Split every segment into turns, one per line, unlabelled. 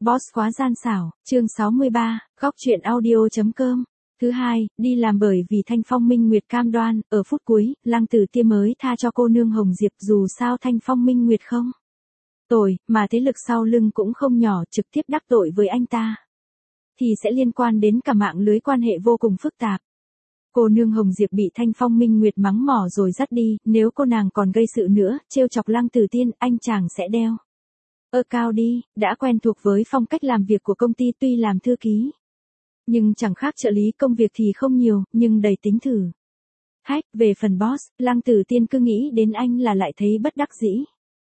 Boss quá gian xảo, chương 63, góc truyện audio.com. Thứ hai, đi làm bởi vì Thanh Phong Minh Nguyệt cam đoan, ở phút cuối, Lăng Tử Tiên mới tha cho cô nương Hồng Diệp dù sao Thanh Phong Minh Nguyệt không tội, mà thế lực sau lưng cũng không nhỏ trực tiếp đắc tội với anh ta. Thì sẽ liên quan đến cả mạng lưới quan hệ vô cùng phức tạp. Cô nương Hồng Diệp bị Thanh Phong Minh Nguyệt mắng mỏ rồi dắt đi, nếu cô nàng còn gây sự nữa, trêu chọc Lăng Tử Tiên, anh chàng sẽ đeo cao đi, đã quen thuộc với phong cách làm việc của công ty tuy làm thư ký. Nhưng chẳng khác trợ lý công việc thì không nhiều, nhưng đầy tính thử. Về phần boss, Lăng Tử Tiên cứ nghĩ đến anh là lại thấy bất đắc dĩ.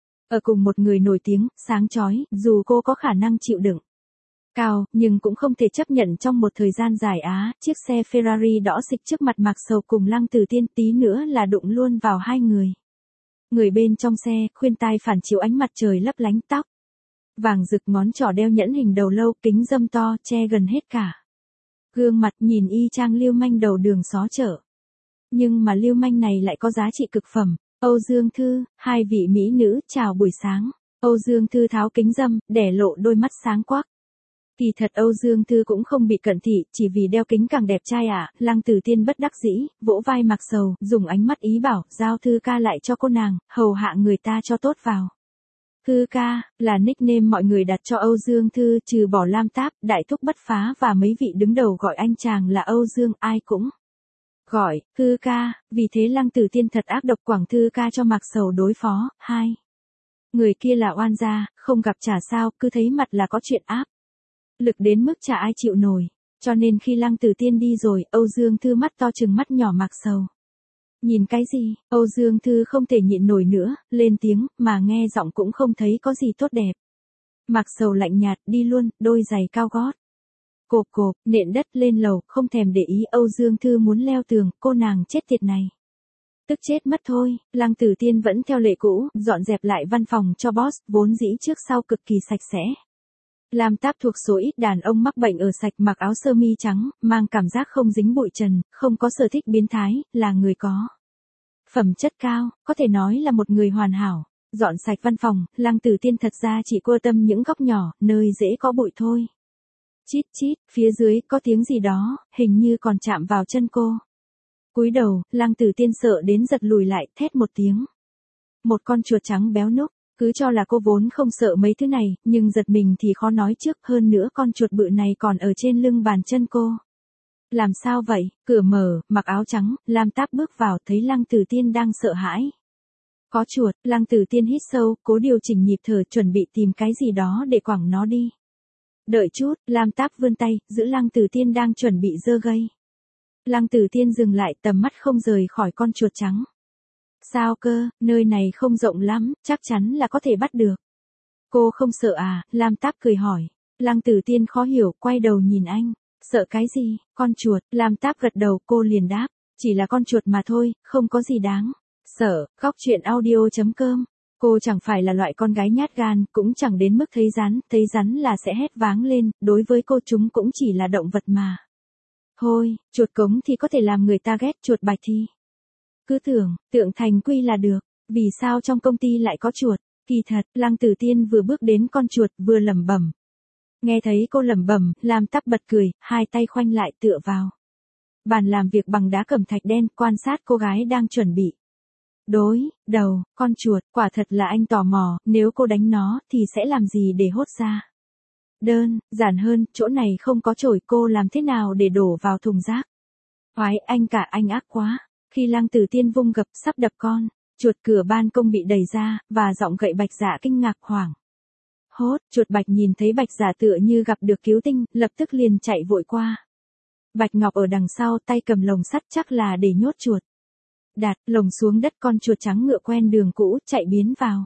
Ở cùng một người nổi tiếng, sáng chói, dù cô có khả năng chịu đựng cao, nhưng cũng không thể chấp nhận trong một thời gian dài chiếc xe Ferrari đỏ xịch trước mặt Mạc Sầu cùng Lăng Tử Tiên tí nữa là đụng luôn vào hai người. Người bên trong xe, khuyên tai phản chiếu ánh mặt trời lấp lánh tóc vàng rực, ngón trỏ đeo nhẫn hình đầu lâu, kính râm to, che gần hết cả gương mặt, nhìn y chang lưu manh đầu đường xó chợ. Nhưng mà lưu manh này lại có giá trị cực phẩm. Âu Dương Thư, hai vị mỹ nữ, chào buổi sáng. Âu Dương Thư tháo kính râm, để lộ đôi mắt sáng quắc. Kỳ thật Âu Dương Thư cũng không bị cận thị, chỉ vì đeo kính càng đẹp trai Lăng Tử Tiên bất đắc dĩ, vỗ vai Mạc Sầu, dùng ánh mắt ý bảo, giao Thư ca lại cho cô nàng, hầu hạ người ta cho tốt vào. Thư ca, là nickname mọi người đặt cho Âu Dương Thư, trừ bỏ Lam Táp, Đại Thúc Bất Phá và mấy vị đứng đầu gọi anh chàng là Âu Dương, ai cũng gọi, Thư ca, vì thế Lăng Tử Tiên thật ác độc quảng Thư ca cho Mạc Sầu đối phó, hai người kia là oan gia, không gặp chả sao, cứ thấy mặt là có chuyện áp lực đến mức chả ai chịu nổi. Cho nên khi Lăng Tử Tiên đi rồi, Âu Dương Thư mắt to trừng mắt nhỏ Mạc Sầu. Nhìn cái gì? Âu Dương Thư không thể nhịn nổi nữa, lên tiếng, mà nghe giọng cũng không thấy có gì tốt đẹp. Mạc Sầu lạnh nhạt, đi luôn, đôi giày cao gót cộp cộp, nện đất lên lầu, không thèm để ý Âu Dương Thư muốn leo tường, cô nàng chết tiệt này. Tức chết mất thôi, Lăng Tử Tiên vẫn theo lệ cũ, dọn dẹp lại văn phòng cho boss, vốn dĩ trước sau cực kỳ sạch sẽ. Lam Táp thuộc số ít đàn ông mắc bệnh ở sạch, mặc áo sơ mi trắng, mang cảm giác không dính bụi trần, không có sở thích biến thái, là người có phẩm chất cao, có thể nói là một người hoàn hảo. Dọn sạch văn phòng, Lăng Tử Tiên thật ra chỉ quan tâm những góc nhỏ, nơi dễ có bụi thôi. Chít chít, phía dưới có tiếng gì đó, hình như còn chạm vào chân cô. Cúi đầu, Lăng Tử Tiên sợ đến giật lùi lại, thét một tiếng. Một con chuột trắng béo núc. Cứ cho là cô vốn không sợ mấy thứ này, nhưng giật mình thì khó nói trước, hơn nữa con chuột bự này còn ở trên lưng bàn chân cô. Làm sao vậy? Cửa mở, mặc áo trắng, Lam Táp bước vào, thấy Lăng Tử Tiên đang sợ hãi. Có chuột, Lăng Tử Tiên hít sâu, cố điều chỉnh nhịp thở, chuẩn bị tìm cái gì đó để quẳng nó đi. Đợi chút, Lam Táp vươn tay, giữ Lăng Tử Tiên đang chuẩn bị giơ gây. Lăng Tử Tiên dừng lại, tầm mắt không rời khỏi con chuột trắng. Sao cơ, nơi này không rộng lắm, chắc chắn là có thể bắt được. Cô không sợ Lam Táp cười hỏi. Lăng Tử Tiên khó hiểu, quay đầu nhìn anh. Sợ cái gì? Con chuột, Lam Táp gật đầu, cô liền đáp. Chỉ là con chuột mà thôi, không có gì đáng sợ. Góc truyện audio.com. Cô chẳng phải là loại con gái nhát gan, cũng chẳng đến mức thấy rắn là sẽ hét váng lên, đối với cô chúng cũng chỉ là động vật mà. Thôi, chuột cống thì có thể làm người ta ghét, chuột bạch thì cứ tưởng tượng thành quy là được. Vì sao trong công ty lại có chuột? Kỳ thật, Lăng Tử Tiên vừa bước đến con chuột vừa lẩm bẩm. Nghe thấy cô lẩm bẩm, Lam Táp bật cười, hai tay khoanh lại tựa vào bàn làm việc bằng đá cẩm thạch đen, quan sát cô gái đang chuẩn bị đối đầu con chuột. Quả thật là anh tò mò, nếu cô đánh nó thì sẽ làm gì để hốt ra? Đơn giản hơn, chỗ này không có chổi, cô làm thế nào để đổ vào thùng rác? Oái, anh ác quá. Khi Lăng Tử Tiên vung gập sắp đập con chuột, cửa ban công bị đẩy ra, và giọng gậy Bạch Dạ kinh ngạc hoảng hốt. Chuột Bạch nhìn thấy Bạch Dạ tựa như gặp được cứu tinh, lập tức liền chạy vội qua. Bạch Ngọc ở đằng sau, tay cầm lồng sắt, chắc là để nhốt chuột. Đặt lồng xuống đất, con chuột trắng ngựa quen đường cũ, chạy biến vào.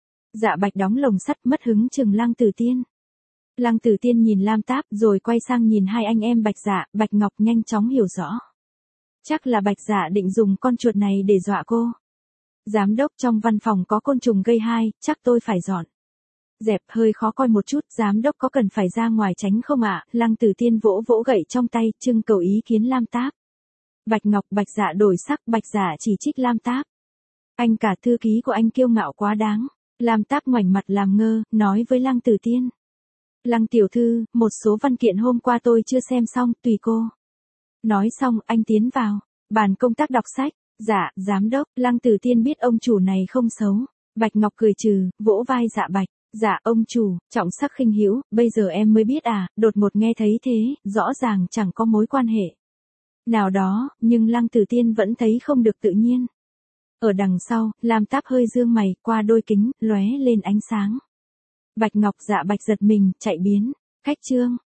Dạ Bạch đóng lồng sắt, mất hứng chừng Lăng Tử Tiên. Lăng Tử Tiên nhìn Lam Táp, rồi quay sang nhìn hai anh em Bạch Dạ, Bạch Ngọc, nhanh chóng hiểu rõ. Chắc là Bạch Dạ định dùng con chuột này để dọa cô. Giám đốc, trong văn phòng có côn trùng gây hại, chắc tôi phải dọn dẹp, hơi khó coi một chút, giám đốc có cần phải ra ngoài tránh không ạ? Lăng Tử Tiên vỗ vỗ gậy trong tay, trưng cầu ý kiến Lam Táp. Bạch Ngọc, Bạch Dạ đổi sắc, Bạch Dạ chỉ trích Lam Táp. Anh cả thư ký của anh kiêu ngạo quá đáng. Lam Táp ngoảnh mặt làm ngơ, nói với Lăng Tử Tiên. Lăng tiểu thư, một số văn kiện hôm qua tôi chưa xem xong, tùy cô. Nói xong, anh tiến vào. Bàn công tác đọc sách. Dạ, giám đốc, Lăng Tử Tiên biết ông chủ này không xấu. Bạch Ngọc cười trừ, vỗ vai Dạ Bạch. Dạ, ông chủ, trọng sắc khinh hữu, bây giờ em mới biết à, đột ngột nghe thấy thế, rõ ràng chẳng có mối quan hệ nào đó, nhưng Lăng Tử Tiên vẫn thấy không được tự nhiên. Ở đằng sau, Lam Táp hơi dương mày, qua đôi kính, lóe lên ánh sáng. Bạch Ngọc Dạ Bạch giật mình, chạy biến. Khách Trương,